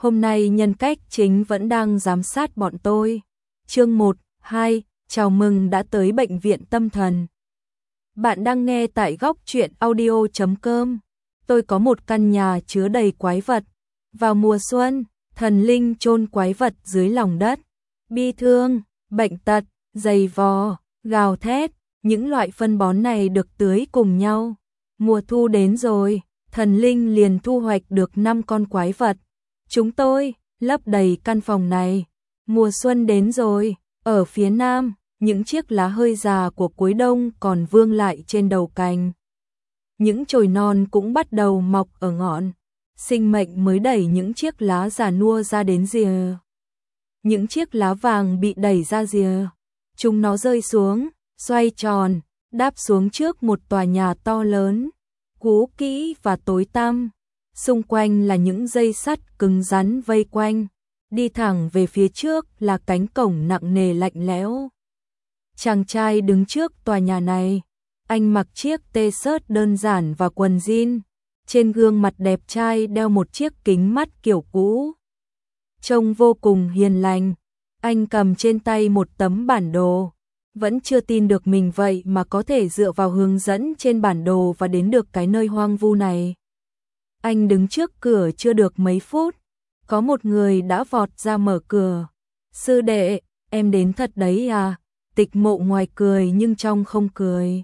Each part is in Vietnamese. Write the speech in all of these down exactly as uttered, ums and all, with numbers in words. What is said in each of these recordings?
Hôm nay nhân cách chính vẫn đang giám sát bọn tôi. Chương một, hai, chào mừng đã tới bệnh viện tâm thần. Bạn đang nghe tại góc truyện audio chấm com. Tôi có một căn nhà chứa đầy quái vật. Vào mùa xuân, thần linh chôn quái vật dưới lòng đất. Bi thương, bệnh tật, giày vò, gào thét, những loại phân bón này được tưới cùng nhau. Mùa thu đến rồi, thần linh liền thu hoạch được năm con quái vật. Chúng tôi lấp đầy căn phòng này. Mùa xuân đến rồi, ở phía nam, những chiếc lá hơi già của cuối đông còn vương lại trên đầu cành. Những chồi non cũng bắt đầu mọc ở ngọn. Sinh mệnh mới đẩy những chiếc lá già nua ra đến rìa. Những chiếc lá vàng bị đẩy ra rìa. Chúng nó rơi xuống, xoay tròn, đáp xuống trước một tòa nhà to lớn, cũ kỹ và tối tăm. Xung quanh là những dây sắt cứng rắn vây quanh. Đi thẳng về phía trước là cánh cổng nặng nề lạnh lẽo. Chàng trai đứng trước tòa nhà này. Anh mặc chiếc t-shirt đơn giản và quần jean. Trên gương mặt đẹp trai đeo một chiếc kính mắt kiểu cũ. Trông vô cùng hiền lành. Anh cầm trên tay một tấm bản đồ. Vẫn chưa tin được mình vậy mà có thể dựa vào hướng dẫn trên bản đồ và đến được cái nơi hoang vu này. Anh đứng trước cửa chưa được mấy phút. Có một người đã vọt ra mở cửa. Sư đệ, em đến thật đấy à? Tịch Mộ ngoài cười nhưng trong không cười.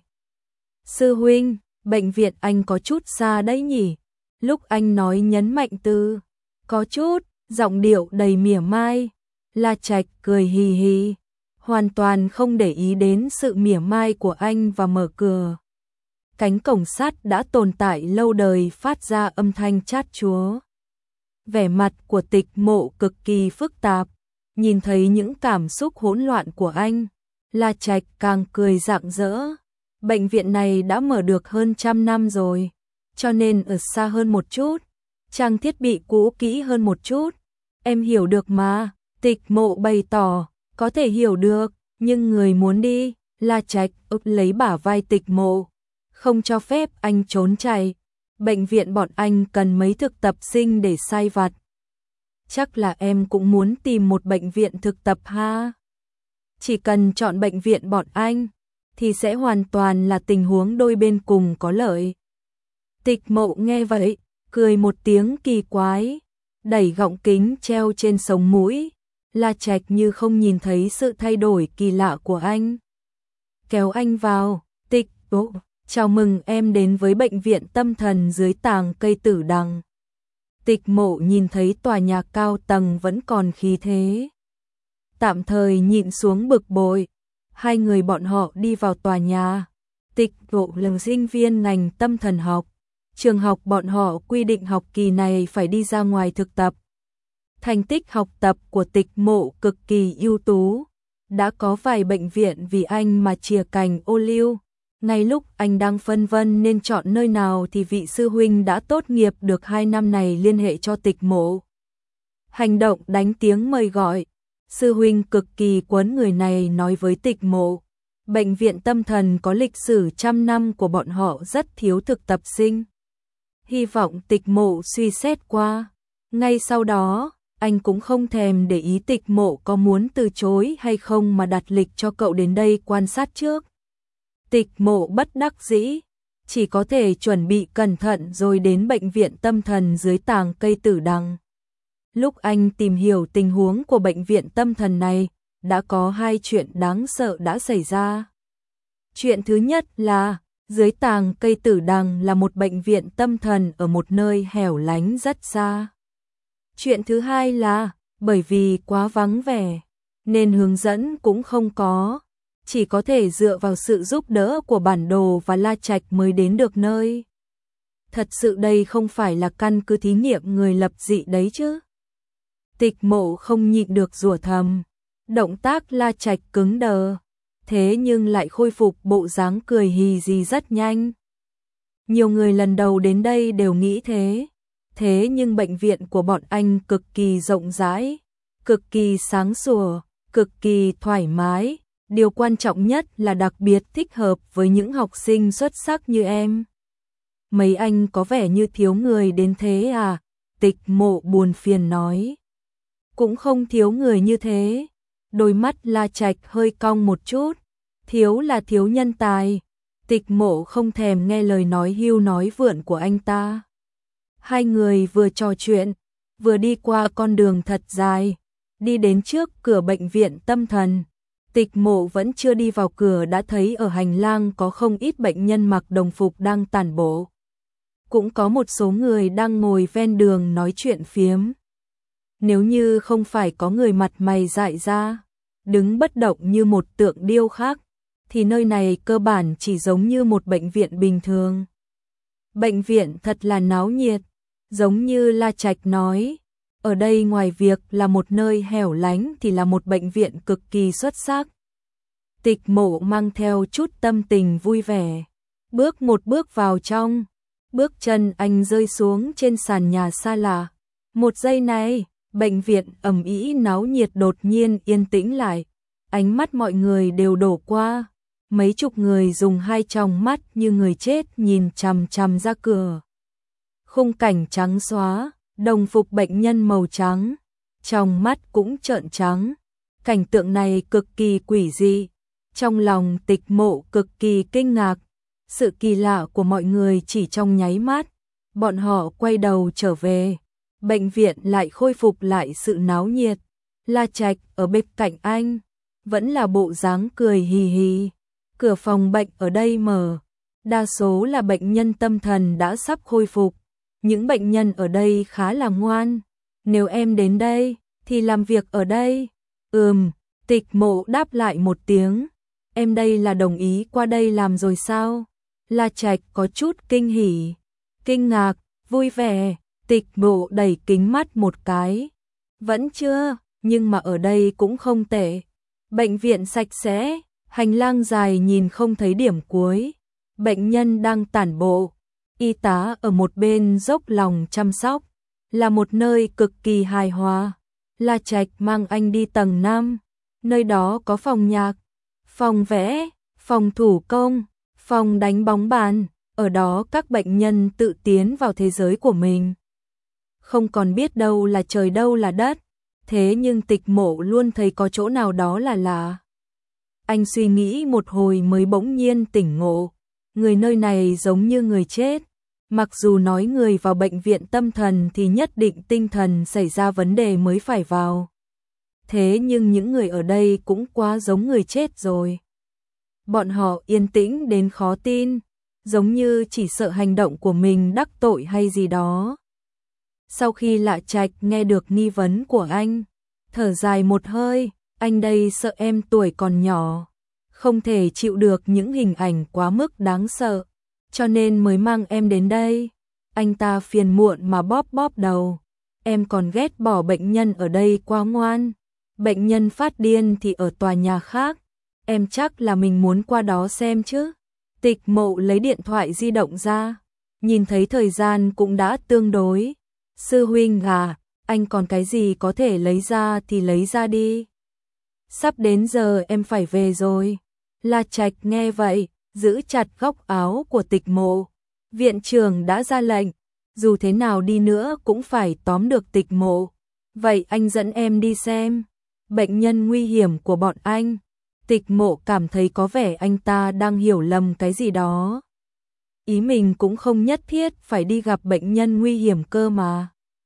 Sư huynh, bệnh viện anh có chút xa đấy nhỉ? Lúc anh nói nhấn mạnh từ có chút, giọng điệu đầy mỉa mai. La Trạch cười hì hì, hoàn toàn không để ý đến sự mỉa mai của anh và mở cửa. Cánh cổng sắt đã tồn tại lâu đời phát ra âm thanh chát chúa. Vẻ mặt của Tịch Mộ cực kỳ phức tạp, nhìn thấy những cảm xúc hỗn loạn của anh, La Trạch càng cười rạng rỡ. Bệnh viện này đã mở được hơn trăm năm rồi, cho nên ở xa hơn một chút, trang thiết bị cũ kỹ hơn một chút. Em hiểu được mà, Tịch Mộ bày tỏ, có thể hiểu được, nhưng người muốn đi. La Trạch úp lấy bả vai Tịch Mộ, không cho phép anh trốn chạy. Bệnh viện bọn anh cần mấy thực tập sinh để sai vặt. Chắc là em cũng muốn tìm một bệnh viện thực tập ha. Chỉ cần chọn bệnh viện bọn anh, thì sẽ hoàn toàn là tình huống đôi bên cùng có lợi. Tịch Mộ nghe vậy, cười một tiếng kỳ quái, đẩy gọng kính treo trên sống mũi. La Trạch như không nhìn thấy sự thay đổi kỳ lạ của anh. Kéo anh vào, Tịch Mộ, chào mừng em đến với bệnh viện tâm thần dưới tàng cây tử đằng. Tịch Mộ nhìn thấy tòa nhà cao tầng vẫn còn khí thế. Tạm thời nhịn xuống bực bội. Hai người bọn họ đi vào tòa nhà. Tịch Mộ là sinh viên ngành tâm thần học. Trường học bọn họ quy định học kỳ này phải đi ra ngoài thực tập. Thành tích học tập của Tịch Mộ cực kỳ ưu tú. Đã có vài bệnh viện vì anh mà chìa cành ô liu. Ngay lúc anh đang phân vân nên chọn nơi nào thì vị sư huynh đã tốt nghiệp được hai năm này liên hệ cho Tịch Mộ. Hành động đánh tiếng mời gọi. Sư huynh cực kỳ quấn người này nói với Tịch Mộ. Bệnh viện tâm thần có lịch sử trăm năm của bọn họ rất thiếu thực tập sinh. Hy vọng Tịch Mộ suy xét qua. Ngay sau đó, anh cũng không thèm để ý Tịch Mộ có muốn từ chối hay không mà đặt lịch cho cậu đến đây quan sát trước. Tịch Mộ bất đắc dĩ, chỉ có thể chuẩn bị cẩn thận rồi đến bệnh viện tâm thần dưới tàng cây tử đằng. Lúc anh tìm hiểu tình huống của bệnh viện tâm thần này, đã có hai chuyện đáng sợ đã xảy ra. Chuyện thứ nhất là, dưới tàng cây tử đằng là một bệnh viện tâm thần ở một nơi hẻo lánh rất xa. Chuyện thứ hai là, bởi vì quá vắng vẻ, nên hướng dẫn cũng không có. Chỉ có thể dựa vào sự giúp đỡ của bản đồ và La Trạch mới đến được nơi. Thật sự đây không phải là căn cứ thí nghiệm người lập dị đấy chứ. Tịch Mộ không nhịn được rủa thầm. Động tác La Trạch cứng đờ, thế nhưng lại khôi phục bộ dáng cười hì hì rất nhanh. Nhiều người lần đầu đến đây đều nghĩ thế. Thế nhưng bệnh viện của bọn anh cực kỳ rộng rãi, cực kỳ sáng sủa, cực kỳ thoải mái. Điều quan trọng nhất là đặc biệt thích hợp với những học sinh xuất sắc như em. Mấy anh có vẻ như thiếu người đến thế à? Tịch Mộ buồn phiền nói. Cũng không thiếu người như thế. Đôi mắt La Trạch hơi cong một chút. Thiếu là thiếu nhân tài. Tịch Mộ không thèm nghe lời nói hưu nói vượn của anh ta. Hai người vừa trò chuyện, vừa đi qua con đường thật dài, đi đến trước cửa bệnh viện tâm thần. Tịch Mộ vẫn chưa đi vào cửa đã thấy ở hành lang có không ít bệnh nhân mặc đồng phục đang tản bộ. Cũng có một số người đang ngồi ven đường nói chuyện phiếm. Nếu như không phải có người mặt mày dại ra, đứng bất động như một tượng điêu khắc, thì nơi này cơ bản chỉ giống như một bệnh viện bình thường. Bệnh viện thật là náo nhiệt, giống như La Trạch nói, ở đây ngoài việc là một nơi hẻo lánh thì là một bệnh viện cực kỳ xuất sắc. Tịch Mộ mang theo chút tâm tình vui vẻ, bước một bước vào trong, bước chân anh rơi xuống trên sàn nhà xa lạ. Một giây này, bệnh viện ầm ĩ náo nhiệt đột nhiên yên tĩnh lại, ánh mắt mọi người đều đổ qua. Mấy chục người dùng hai tròng mắt như người chết nhìn chằm chằm ra cửa. Khung cảnh trắng xóa, đồng phục bệnh nhân màu trắng, trong mắt cũng trợn trắng. Cảnh tượng này cực kỳ quỷ dị. Trong lòng Tịch Mộ cực kỳ kinh ngạc. Sự kỳ lạ của mọi người chỉ trong nháy mắt. Bọn họ quay đầu trở về. Bệnh viện lại khôi phục lại sự náo nhiệt. La Trạch ở bên cạnh anh, vẫn là bộ dáng cười hì hì. Cửa phòng bệnh ở đây mở, đa số là bệnh nhân tâm thần đã sắp khôi phục. Những bệnh nhân ở đây khá là ngoan. Nếu em đến đây, thì làm việc ở đây. Ừm, Tịch Mộ đáp lại một tiếng. Em đây là đồng ý qua đây làm rồi sao? La Trạch có chút kinh hỉ, kinh ngạc, vui vẻ. Tịch Mộ đẩy kính mắt một cái. Vẫn chưa, nhưng mà ở đây cũng không tệ. Bệnh viện sạch sẽ, hành lang dài nhìn không thấy điểm cuối. Bệnh nhân đang tản bộ. Y tá ở một bên dốc lòng chăm sóc, là một nơi cực kỳ hài hòa. La Trạch mang anh đi tầng năm, nơi đó có phòng nhạc, phòng vẽ, phòng thủ công, phòng đánh bóng bàn, ở đó các bệnh nhân tự tiến vào thế giới của mình. Không còn biết đâu là trời đâu là đất, thế nhưng Tịch Mộ luôn thấy có chỗ nào đó là lạ. Anh suy nghĩ một hồi mới bỗng nhiên tỉnh ngộ, người nơi này giống như người chết. Mặc dù nói người vào bệnh viện tâm thần thì nhất định tinh thần xảy ra vấn đề mới phải vào. Thế nhưng những người ở đây cũng quá giống người chết rồi. Bọn họ yên tĩnh đến khó tin, giống như chỉ sợ hành động của mình đắc tội hay gì đó. Sau khi La Trạch nghe được nghi vấn của anh, thở dài một hơi, anh đây sợ em tuổi còn nhỏ, không thể chịu được những hình ảnh quá mức đáng sợ, cho nên mới mang em đến đây. Anh ta phiền muộn mà bóp bóp đầu. Em còn ghét bỏ bệnh nhân ở đây quá ngoan. Bệnh nhân phát điên thì ở tòa nhà khác. Em chắc là mình muốn qua đó xem chứ. Tịch Mộ lấy điện thoại di động ra, nhìn thấy thời gian cũng đã tương đối. Sư huynh à, anh còn cái gì có thể lấy ra thì lấy ra đi. Sắp đến giờ em phải về rồi. La Trạch nghe vậy, giữ chặt góc áo của Tịch Mộ. Viện trưởng đã ra lệnh, dù thế nào đi nữa cũng phải tóm được Tịch Mộ. Vậy anh dẫn em đi xem bệnh nhân nguy hiểm của bọn anh. Tịch Mộ cảm thấy có vẻ anh ta đang hiểu lầm cái gì đó. Ý mình cũng không nhất thiết phải đi gặp bệnh nhân nguy hiểm cơ mà.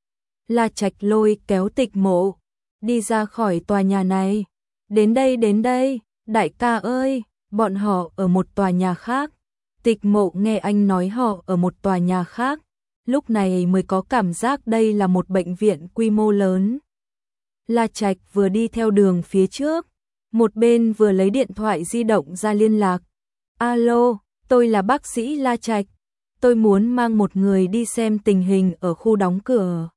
La Trạch lôi kéo Tịch Mộ đi ra khỏi tòa nhà này. Đến đây đến đây, đại ca ơi, bọn họ ở một tòa nhà khác. Tịch Mộ nghe anh nói họ ở một tòa nhà khác, lúc này mới có cảm giác đây là một bệnh viện quy mô lớn. La Trạch vừa đi theo đường phía trước, một bên vừa lấy điện thoại di động ra liên lạc. Alo, tôi là bác sĩ La Trạch, tôi muốn mang một người đi xem tình hình ở khu đóng cửa.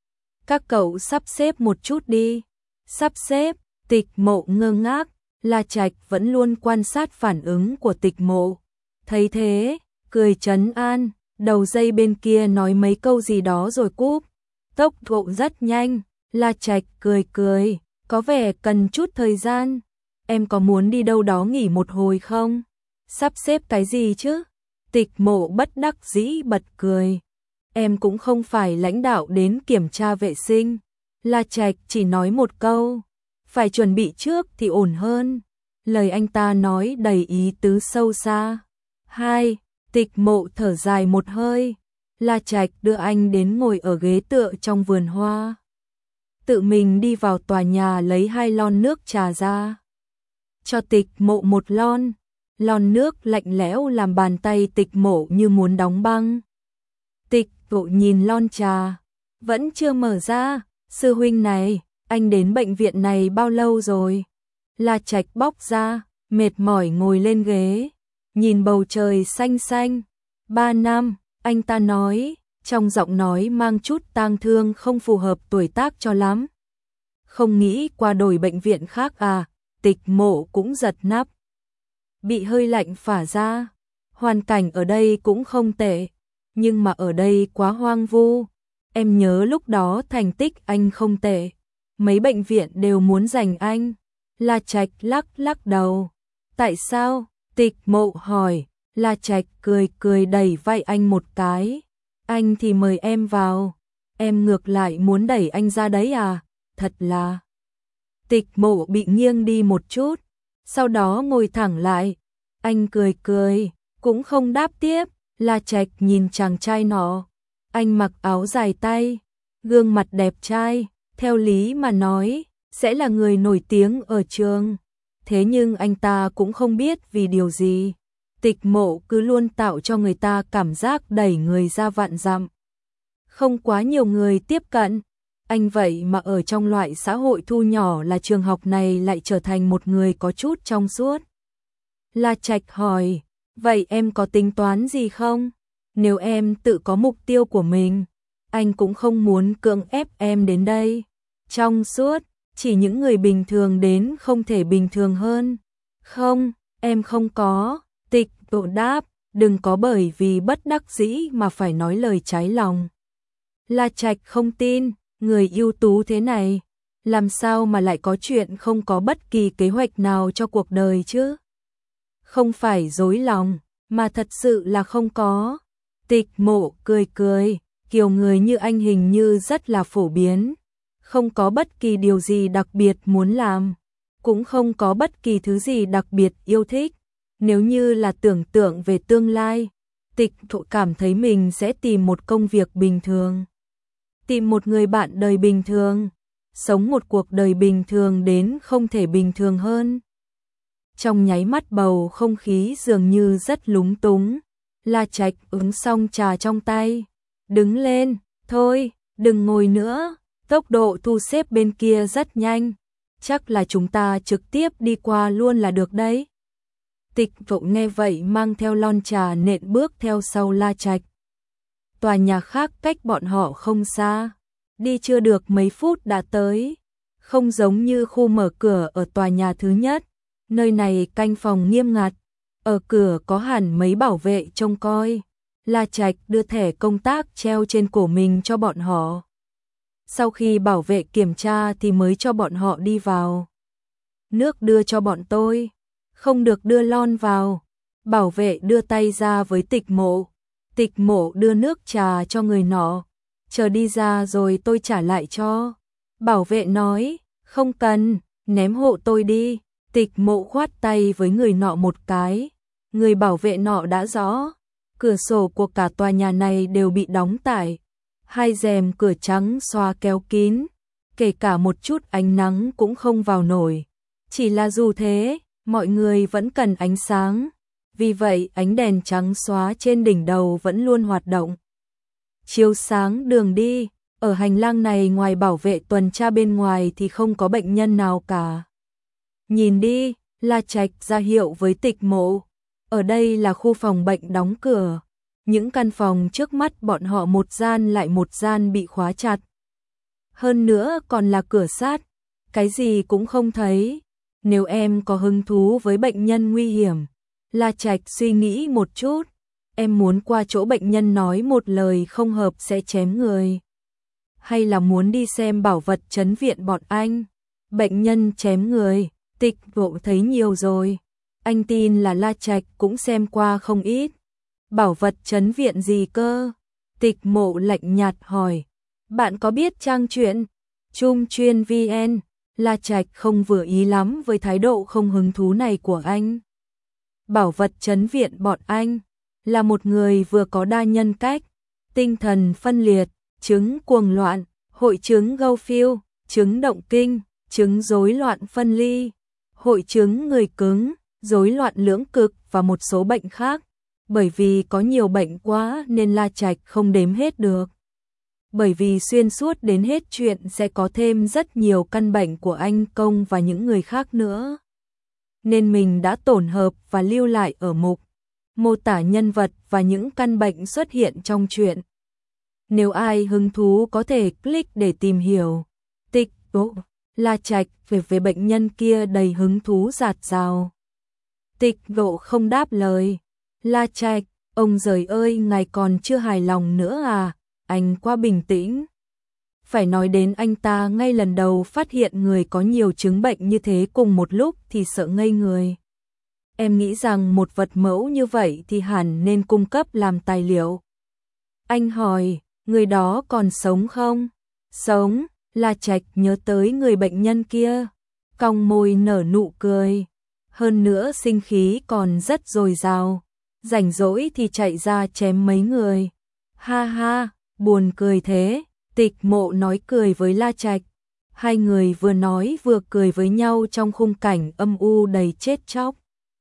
Các cậu sắp xếp một chút đi. Sắp xếp? Tịch Mộ ngơ ngác. La Trạch vẫn luôn quan sát phản ứng của Tịch Mộ. Thấy thế, cười trấn an, đầu dây bên kia nói mấy câu gì đó rồi cúp. Tốc độ rất nhanh. La Trạch cười cười, có vẻ cần chút thời gian. Em có muốn đi đâu đó nghỉ một hồi không? Sắp xếp cái gì chứ? Tịch Mộ bất đắc dĩ bật cười. em cũng không phải lãnh đạo đến kiểm tra vệ sinh. La Trạch chỉ nói một câu, phải chuẩn bị trước thì ổn hơn. Lời anh ta nói đầy ý tứ sâu xa. Hai, Tịch Mộ thở dài một hơi. La Trạch đưa anh đến ngồi ở ghế tựa trong vườn hoa. Tự mình đi vào tòa nhà lấy hai lon nước trà ra. Cho Tịch Mộ một lon. Lon nước lạnh lẽo làm bàn tay Tịch Mộ như muốn đóng băng. Tịch Mộ nhìn lon trà, vẫn chưa mở ra. Sư huynh này, anh đến bệnh viện này bao lâu rồi? La Trạch bóc ra, mệt mỏi ngồi lên ghế, nhìn bầu trời xanh xanh. Ba năm, anh ta nói, trong giọng nói mang chút tang thương không phù hợp tuổi tác cho lắm. Không nghĩ qua đổi bệnh viện khác à? Tịch Mộ cũng giật nắp. Bị hơi lạnh phả ra. Hoàn cảnh ở đây cũng không tệ, nhưng mà ở đây quá hoang vu. Em nhớ lúc đó thành tích anh không tệ, mấy bệnh viện đều muốn giành anh. La Trạch lắc lắc đầu. Tại sao? Tịch Mộ hỏi. La Trạch cười cười đẩy vai anh một cái. Anh thì mời em vào, em ngược lại muốn đẩy anh ra đấy à? Thật là... Tịch Mộ bị nghiêng đi một chút, sau đó ngồi thẳng lại. Anh cười cười, cũng không đáp tiếp. La Trạch nhìn chàng trai nọ. Anh mặc áo dài tay, gương mặt đẹp trai, theo lý mà nói, sẽ là người nổi tiếng ở trường. Thế nhưng anh ta cũng không biết vì điều gì. Tịch Mộ cứ luôn tạo cho người ta cảm giác đẩy người ra vạn dặm. Không quá nhiều người tiếp cận. Anh vậy mà ở trong loại xã hội thu nhỏ là trường học này lại trở thành một người có chút trong suốt. La Trạch hỏi, vậy em có tính toán gì không? Nếu em tự có mục tiêu của mình, anh cũng không muốn cưỡng ép em đến đây. Trong suốt, chỉ những người bình thường đến không thể bình thường hơn. Không, em không có. Tịch Mộ đáp, đừng có bởi vì bất đắc dĩ mà phải nói lời trái lòng. La Trạch không tin, người ưu tú thế này, làm sao mà lại có chuyện không có bất kỳ kế hoạch nào cho cuộc đời chứ? Không phải dối lòng, mà thật sự là không có. Tịch Mộ cười cười, kiểu người như anh hình như rất là phổ biến. Không có bất kỳ điều gì đặc biệt muốn làm, cũng không có bất kỳ thứ gì đặc biệt yêu thích. Nếu như là tưởng tượng về tương lai, Tịch Mộ cảm thấy mình sẽ tìm một công việc bình thường, tìm một người bạn đời bình thường, sống một cuộc đời bình thường đến không thể bình thường hơn. Trong nháy mắt bầu không khí dường như rất lúng túng. La Trạch uống xong trà trong tay, đứng lên, thôi, đừng ngồi nữa, tốc độ thu xếp bên kia rất nhanh, chắc là chúng ta trực tiếp đi qua luôn là được đấy. Tịch Mộ nghe vậy mang theo lon trà nện bước theo sau La Trạch. Tòa nhà khác cách bọn họ không xa, đi chưa được mấy phút đã tới. Không giống như khu mở cửa ở tòa nhà thứ nhất, nơi này canh phòng nghiêm ngặt, ở cửa có hẳn mấy bảo vệ trông coi. La Trạch đưa thẻ công tác treo trên cổ mình cho bọn họ. Sau khi bảo vệ kiểm tra thì mới cho bọn họ đi vào. Nước đưa cho bọn tôi, không được đưa lon vào. Bảo vệ đưa tay ra với Tịch Mộ. Tịch Mộ đưa nước trà cho người nọ, chờ đi ra rồi tôi trả lại cho. Bảo vệ nói, không cần, ném hộ tôi đi. Tịch Mộ khoát tay với người nọ một cái. Người bảo vệ nọ đã rõ, cửa sổ của cả tòa nhà này đều bị đóng tải. Hai rèm cửa trắng xòa kéo kín, kể cả một chút ánh nắng cũng không vào nổi. Chỉ là dù thế, mọi người vẫn cần ánh sáng. Vì vậy ánh đèn trắng xóa trên đỉnh đầu vẫn luôn hoạt động, chiếu sáng đường đi. Ở hành lang này ngoài bảo vệ tuần tra bên ngoài thì không có bệnh nhân nào cả. Nhìn đi, La Trạch ra hiệu với Tịch Mộ. Ở đây là khu phòng bệnh đóng cửa. Những căn phòng trước mắt bọn họ một gian lại một gian bị khóa chặt. Hơn nữa còn là cửa sắt, cái gì cũng không thấy. Nếu em có hứng thú với bệnh nhân nguy hiểm, La Trạch suy nghĩ một chút, em muốn qua chỗ bệnh nhân nói một lời không hợp sẽ chém người, hay là muốn đi xem bảo vật trấn viện bọn anh? Bệnh nhân chém người, Tịch Mộ thấy nhiều rồi. Anh tin là La Trạch cũng xem qua không ít. Bảo vật trấn viện gì cơ? Tịch Mộ lạnh nhạt hỏi, bạn có biết trang truyện Trung Chuyên vê en? La Trạch không vừa ý lắm với thái độ không hứng thú này của anh. Bảo vật trấn viện bọn anh là một người vừa có đa nhân cách, tinh thần phân liệt, chứng cuồng loạn, hội chứng Goldfield, chứng động kinh, chứng rối loạn phân ly, hội chứng người cứng, rối loạn lưỡng cực và một số bệnh khác. Bởi vì có nhiều bệnh quá nên La Trạch không đếm hết được. Bởi vì xuyên suốt đến hết chuyện sẽ có thêm rất nhiều căn bệnh của anh Công và những người khác nữa. Nên mình đã tổng hợp và lưu lại ở mục mô tả nhân vật và những căn bệnh xuất hiện trong truyện. Nếu ai hứng thú có thể click để tìm hiểu. Tịch Mộ La Trạch về về bệnh nhân kia đầy hứng thú dạt dào. Tịch Mộ không đáp lời. La Trạch, ông giời ơi, ngài còn chưa hài lòng nữa à? Anh quá bình tĩnh. Phải nói đến anh ta ngay lần đầu phát hiện người có nhiều chứng bệnh như thế cùng một lúc thì sợ ngây người. Em nghĩ rằng một vật mẫu như vậy thì hẳn nên cung cấp làm tài liệu. Anh hỏi, người đó còn sống không? Sống. La Trạch nhớ tới người bệnh nhân kia, cong môi nở nụ cười. Hơn nữa sinh khí còn rất dồi dào, rảnh rỗi thì chạy ra chém mấy người. Ha ha, buồn cười thế. Tịch Mộ nói cười với La Trạch. Hai người vừa nói vừa cười với nhau trong khung cảnh âm u đầy chết chóc.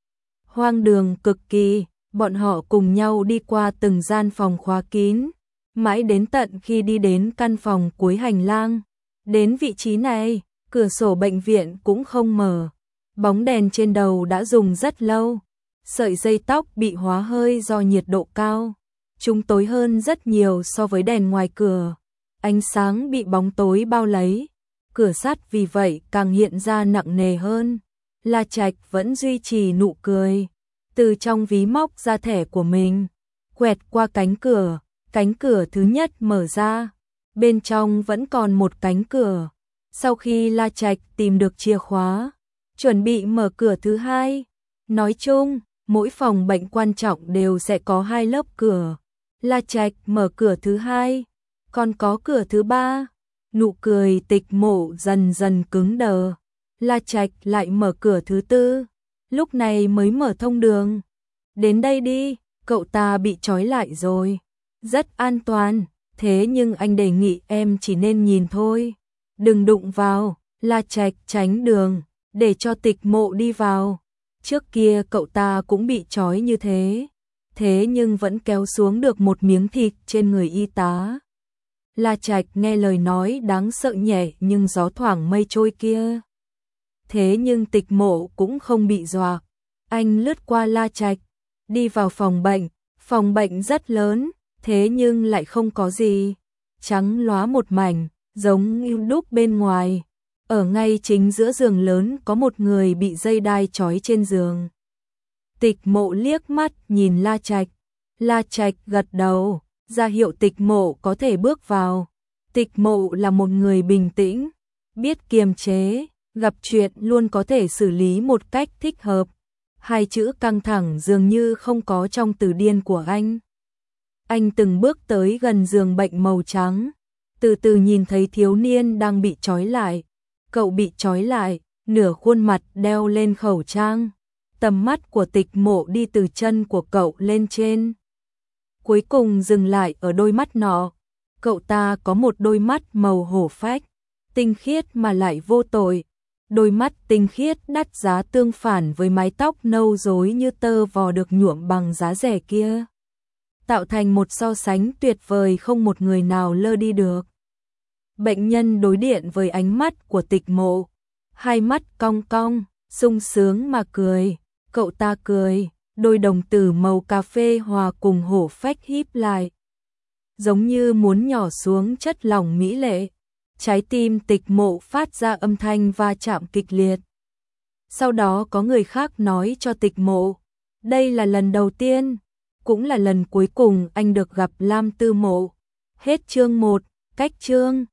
Hoang đường cực kỳ, bọn họ cùng nhau đi qua từng gian phòng khóa kín, mãi đến tận khi đi đến căn phòng cuối hành lang. Đến vị trí này, cửa sổ bệnh viện cũng không mở, bóng đèn trên đầu đã dùng rất lâu, sợi dây tóc bị hóa hơi do nhiệt độ cao, chúng tối hơn rất nhiều so với đèn ngoài cửa. Ánh sáng bị bóng tối bao lấy, cửa sắt vì vậy càng hiện ra nặng nề hơn. La Trạch vẫn duy trì nụ cười, từ trong ví móc ra thẻ của mình, quẹt qua cánh cửa, cánh cửa thứ nhất mở ra, bên trong vẫn còn một cánh cửa. Sau khi La Trạch tìm được chìa khóa, chuẩn bị mở cửa thứ hai. Nói chung, mỗi phòng bệnh quan trọng đều sẽ có hai lớp cửa. La Trạch mở cửa thứ hai, còn có cửa thứ ba. Nụ cười Tịch Mộ dần dần cứng đờ. La Trạch lại mở cửa thứ tư, lúc này mới mở thông đường. Đến đây đi, cậu ta bị trói lại rồi. Rất an toàn, thế nhưng anh đề nghị em chỉ nên nhìn thôi. Đừng đụng vào. La Trạch tránh đường, để cho Tịch Mộ đi vào. Trước kia cậu ta cũng bị trói như thế, thế nhưng vẫn kéo xuống được một miếng thịt trên người y tá. La Trạch nghe lời nói đáng sợ nhẹ nhưng gió thoảng mây trôi kia. Thế nhưng Tịch Mộ cũng không bị dọa. Anh lướt qua La Trạch, đi vào phòng bệnh. Phòng bệnh rất lớn, thế nhưng lại không có gì. Trắng lóa một mảnh, giống như đúc bên ngoài. Ở ngay chính giữa giường lớn có một người bị dây đai trói trên giường. Tịch Mộ liếc mắt nhìn La Trạch. La Trạch gật đầu, ra hiệu Tịch Mộ có thể bước vào. Tịch Mộ là một người bình tĩnh, biết kiềm chế, gặp chuyện luôn có thể xử lý một cách thích hợp. Hai chữ căng thẳng dường như không có trong từ điển của anh. Anh từng bước tới gần giường bệnh màu trắng, từ từ nhìn thấy thiếu niên đang bị trói lại. Cậu bị trói lại, nửa khuôn mặt đeo lên khẩu trang. Tầm mắt của Tịch Mộ đi từ chân của cậu lên trên, cuối cùng dừng lại ở đôi mắt nọ. Cậu ta có một đôi mắt màu hổ phách, tinh khiết mà lại vô tội. Đôi mắt tinh khiết đắt giá tương phản với mái tóc nâu rối như tơ vò được nhuộm bằng giá rẻ kia, tạo thành một so sánh tuyệt vời không một người nào lơ đi được. Bệnh nhân đối diện với ánh mắt của Tịch Mộ, hai mắt cong cong, sung sướng mà cười. Cậu ta cười, đôi đồng tử màu cà phê hòa cùng hổ phách híp lại, giống như muốn nhỏ xuống chất lỏng mỹ lệ. Trái tim Tịch Mộ phát ra âm thanh va chạm kịch liệt. Sau đó có người khác nói cho Tịch Mộ, đây là lần đầu tiên, cũng là lần cuối cùng anh được gặp Lam Tư Mộ. Hết chương một, cách chương.